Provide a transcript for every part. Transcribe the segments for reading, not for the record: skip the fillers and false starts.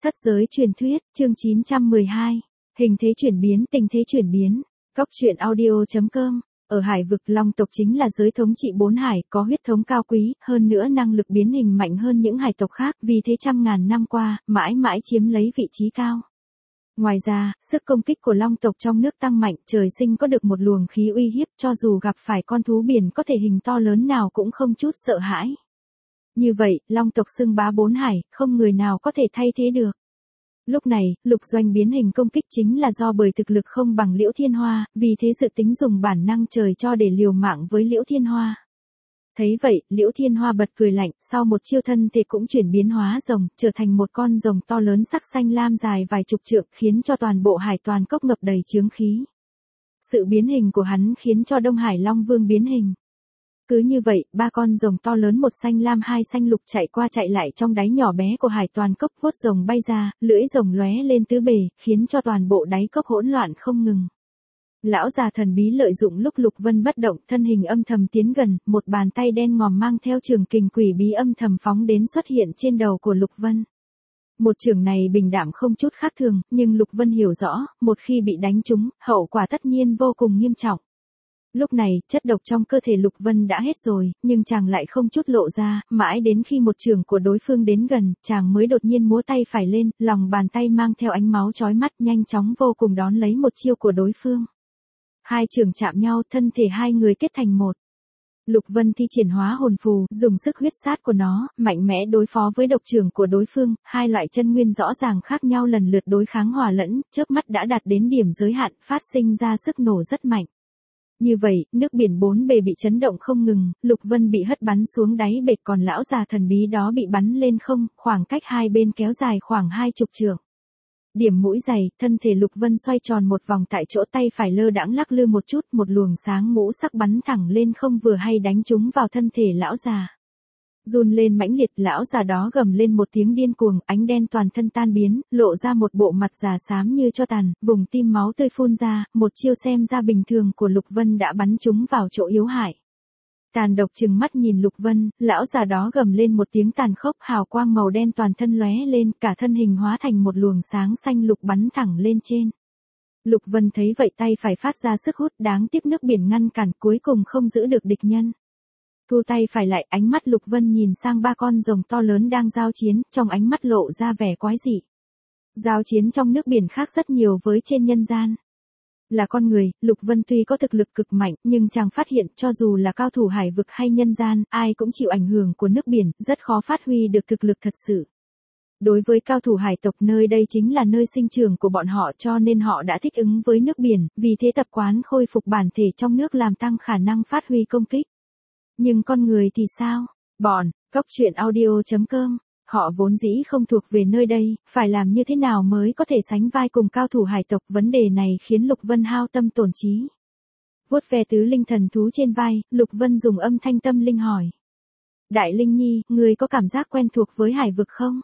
Thất giới truyền thuyết, chương 912. Hình thế chuyển biến, tình thế chuyển biến. Góc truyện audio.com. Ở hải vực Long tộc chính là giới thống trị bốn hải, có huyết thống cao quý, hơn nữa năng lực biến hình mạnh hơn những hải tộc khác, vì thế trăm ngàn năm qua, mãi mãi chiếm lấy vị trí cao. Ngoài ra, sức công kích của Long tộc trong nước tăng mạnh, trời sinh có được một luồng khí uy hiếp, cho dù gặp phải con thú biển có thể hình to lớn nào cũng không chút sợ hãi. Như vậy, Long tộc xưng bá bốn hải, không người nào có thể thay thế được. Lúc này, Lục Doanh biến hình công kích chính là do bởi thực lực không bằng Liễu Thiên Hoa, vì thế dự tính dùng bản năng trời cho để liều mạng với Liễu Thiên Hoa. Thấy vậy, Liễu Thiên Hoa bật cười lạnh, sau một chiêu thân thể cũng chuyển biến hóa rồng, trở thành một con rồng to lớn sắc xanh lam dài vài chục trượng, khiến cho toàn bộ hải toàn cốc ngập đầy chướng khí. Sự biến hình của hắn khiến cho Đông Hải Long Vương biến hình. Cứ như vậy, ba con rồng to lớn, một xanh lam hai xanh lục chạy qua chạy lại trong đáy nhỏ bé của hải toàn cốc, vuốt rồng bay ra, lưỡi rồng lóe lên tứ bề, khiến cho toàn bộ đáy cốc hỗn loạn không ngừng. Lão già thần bí lợi dụng lúc Lục Vân bất động, thân hình âm thầm tiến gần, một bàn tay đen ngòm mang theo trường kình quỷ bí âm thầm phóng đến xuất hiện trên đầu của Lục Vân. Một trường này bình đạm không chút khác thường, nhưng Lục Vân hiểu rõ, một khi bị đánh trúng, hậu quả tất nhiên vô cùng nghiêm trọng. Lúc này, chất độc trong cơ thể Lục Vân đã hết rồi, nhưng chàng lại không chút lộ ra, mãi đến khi một trường của đối phương đến gần, chàng mới đột nhiên múa tay phải lên, lòng bàn tay mang theo ánh máu chói mắt, nhanh chóng vô cùng đón lấy một chiêu của đối phương. Hai trường chạm nhau, thân thể hai người kết thành một. Lục Vân thi triển hóa hồn phù, dùng sức huyết sát của nó, mạnh mẽ đối phó với độc trường của đối phương, hai loại chân nguyên rõ ràng khác nhau lần lượt đối kháng hòa lẫn, chớp mắt đã đạt đến điểm giới hạn, phát sinh ra sức nổ rất mạnh. Như vậy, nước biển bốn bề bị chấn động không ngừng, Lục Vân bị hất bắn xuống đáy bệt, còn lão già thần bí đó bị bắn lên không, khoảng cách hai bên kéo dài khoảng 20 trượng. Điểm mũi dày, thân thể Lục Vân xoay tròn một vòng tại chỗ, tay phải lơ đãng lắc lư một chút, một luồng sáng ngũ sắc bắn thẳng lên không, vừa hay đánh trúng vào thân thể lão già. Run lên mãnh liệt, lão già đó gầm lên một tiếng điên cuồng, ánh đen toàn thân tan biến, lộ ra một bộ mặt già xám như tro tàn, vùng tim máu tươi phun ra, một chiêu xem ra bình thường của Lục Vân đã bắn trúng vào chỗ yếu hại. Tàn độc trừng mắt nhìn Lục Vân, lão già đó gầm lên một tiếng tàn khốc, hào quang màu đen toàn thân lóe lên, cả thân hình hóa thành một luồng sáng xanh lục bắn thẳng lên trên. Lục Vân thấy vậy tay phải phát ra sức hút, đáng tiếc nước biển ngăn cản, cuối cùng không giữ được địch nhân. Thu tay phải lại, ánh mắt Lục Vân nhìn sang ba con rồng to lớn đang giao chiến, trong ánh mắt lộ ra vẻ quái dị. Giao chiến trong nước biển khác rất nhiều với trên nhân gian. Là con người, Lục Vân tuy có thực lực cực mạnh, nhưng chàng phát hiện cho dù là cao thủ hải vực hay nhân gian, ai cũng chịu ảnh hưởng của nước biển, rất khó phát huy được thực lực thật sự. Đối với cao thủ hải tộc, nơi đây chính là nơi sinh trưởng của bọn họ, cho nên họ đã thích ứng với nước biển, vì thế tập quán khôi phục bản thể trong nước làm tăng khả năng phát huy công kích. Nhưng con người thì sao? Góc truyện audio.com. Họ vốn dĩ không thuộc về nơi đây, phải làm như thế nào mới có thể sánh vai cùng cao thủ hải tộc, vấn đề này khiến Lục Vân hao tâm tổn trí. Vuốt ve tứ linh thần thú trên vai, Lục Vân dùng âm thanh tâm linh hỏi. Đại Linh Nhi, người có cảm giác quen thuộc với hải vực không?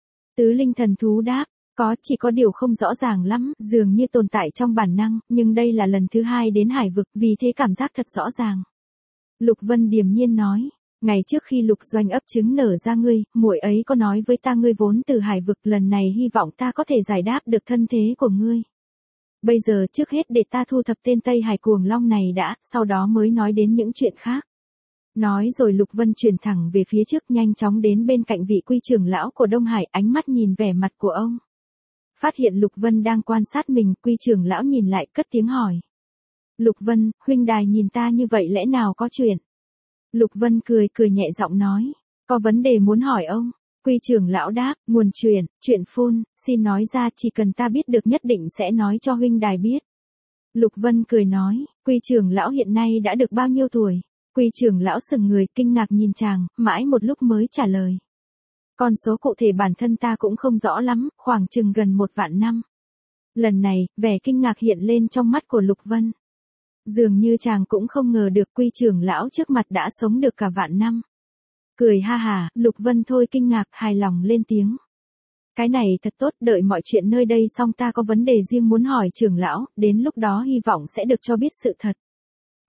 Tứ linh thần thú đáp, có, chỉ có điều không rõ ràng lắm, dường như tồn tại trong bản năng, nhưng đây là lần thứ hai đến hải vực, vì thế cảm giác thật rõ ràng. Lục Vân điềm nhiên nói. Ngày trước khi Lục Doanh ấp trứng nở ra ngươi, muội ấy có nói với ta ngươi vốn từ hải vực, lần này hy vọng ta có thể giải đáp được thân thế của ngươi. Bây giờ trước hết để ta thu thập tên Tây Hải Cuồng Long này đã, sau đó mới nói đến những chuyện khác. Nói rồi Lục Vân chuyển thẳng về phía trước, nhanh chóng đến bên cạnh vị Quy trưởng lão của Đông Hải, ánh mắt nhìn vẻ mặt của ông. Phát hiện Lục Vân đang quan sát mình, Quy trưởng lão nhìn lại, cất tiếng hỏi. Lục Vân, huynh đài nhìn ta như vậy lẽ nào có chuyện? Lục Vân cười nhẹ giọng nói, có vấn đề muốn hỏi ông. Quy trưởng lão đáp, nguồn chuyện phun, xin nói ra, chỉ cần ta biết được nhất định sẽ nói cho huynh đài biết. Lục Vân cười nói, Quy trưởng lão hiện nay đã được bao nhiêu tuổi? Quy trưởng lão sững người, kinh ngạc nhìn chàng, mãi một lúc mới trả lời. Con số cụ thể bản thân ta cũng không rõ lắm, khoảng chừng gần 1 vạn năm. Lần này, vẻ kinh ngạc hiện lên trong mắt của Lục Vân. Dường như chàng cũng không ngờ được Quy trưởng lão trước mặt đã sống được cả vạn năm. Cười ha hà, Lục Vân thôi kinh ngạc, hài lòng lên tiếng. Cái này thật tốt, đợi mọi chuyện nơi đây xong ta có vấn đề riêng muốn hỏi trưởng lão, đến lúc đó hy vọng sẽ được cho biết sự thật.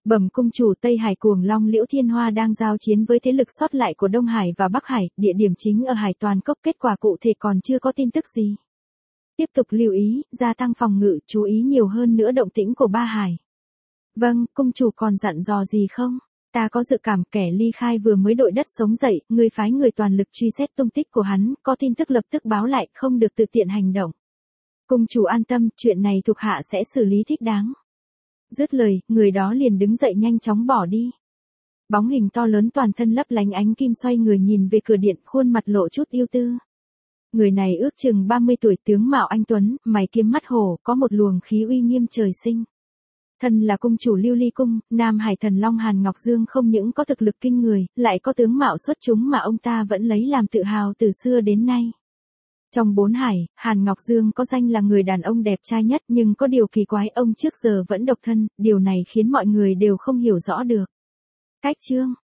Bẩm cung chủ, Tây Hải Cuồng Long Liễu Thiên Hoa đang giao chiến với thế lực sót lại của Đông Hải và Bắc Hải, địa điểm chính ở Hải Toàn Cốc, kết quả cụ thể còn chưa có tin tức gì. Tiếp tục lưu ý, gia tăng phòng ngự, chú ý nhiều hơn nữa động tĩnh của Ba Hải. Vâng, cung chủ còn dặn dò gì không? Ta có dự cảm kẻ ly khai vừa mới đội đất sống dậy, người phái người toàn lực truy xét tung tích của hắn, có tin tức lập tức báo lại, không được tự tiện hành động. Cung chủ an tâm, chuyện này thuộc hạ sẽ xử lý thích đáng. Dứt lời, người đó liền đứng dậy nhanh chóng bỏ đi. Bóng hình to lớn toàn thân lấp lánh ánh kim xoay người nhìn về cửa điện, khuôn mặt lộ chút ưu tư. Người này ước chừng 30 tuổi, tướng mạo anh tuấn, mày kiếm mắt hổ, có một luồng khí uy nghiêm trời sinh. Thân là cung chủ Lưu Ly Cung, Nam Hải thần Long Hàn Ngọc Dương không những có thực lực kinh người, lại có tướng mạo xuất chúng mà ông ta vẫn lấy làm tự hào từ xưa đến nay. Trong 4 hải, Hàn Ngọc Dương có danh là người đàn ông đẹp trai nhất, nhưng có điều kỳ quái, ông trước giờ vẫn độc thân, điều này khiến mọi người đều không hiểu rõ được. Cách chương